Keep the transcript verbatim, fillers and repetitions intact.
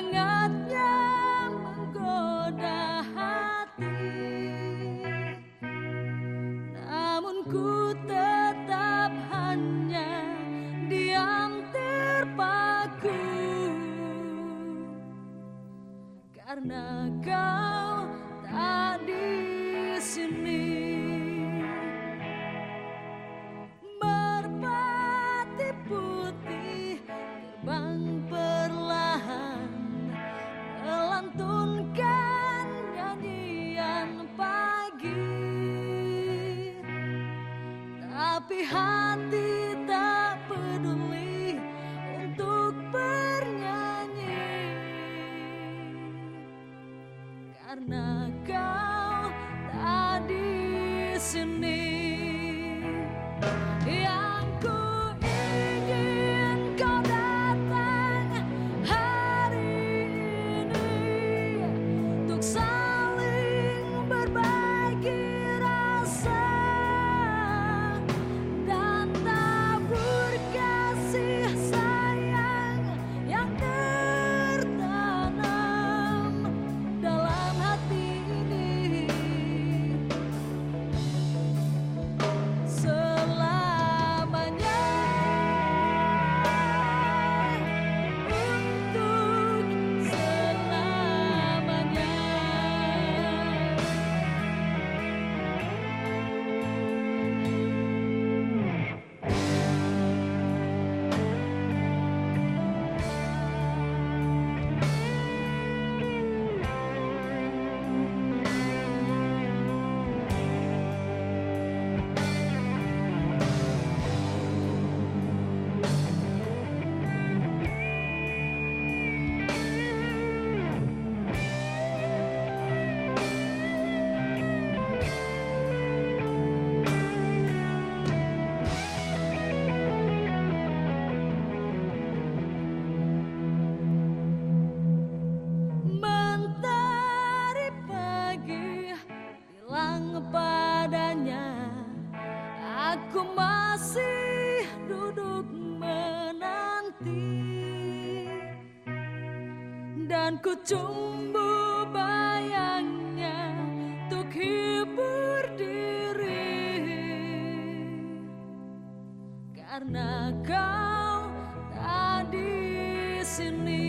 hangatnya menggoda hati, namun ku tetap hanya diam terpaku, karena kau tak di sini. Merpati putih terbang perlahan, melantunkan nyanyian pagi, tapi hati tak peduli untuk bernyanyi, karena kau tak di sini. Yang ku ingin kau datang hari ini untuk saling berbagi rasa dan tabur kasih sayang yang tertanam dalam hati ini. Selamanya untuk selamanya. Mentari pagi bilang padanya, aku masih duduk menanti, dan ku cumbu bayangnya untuk hibur diri, karena kau tak di sini.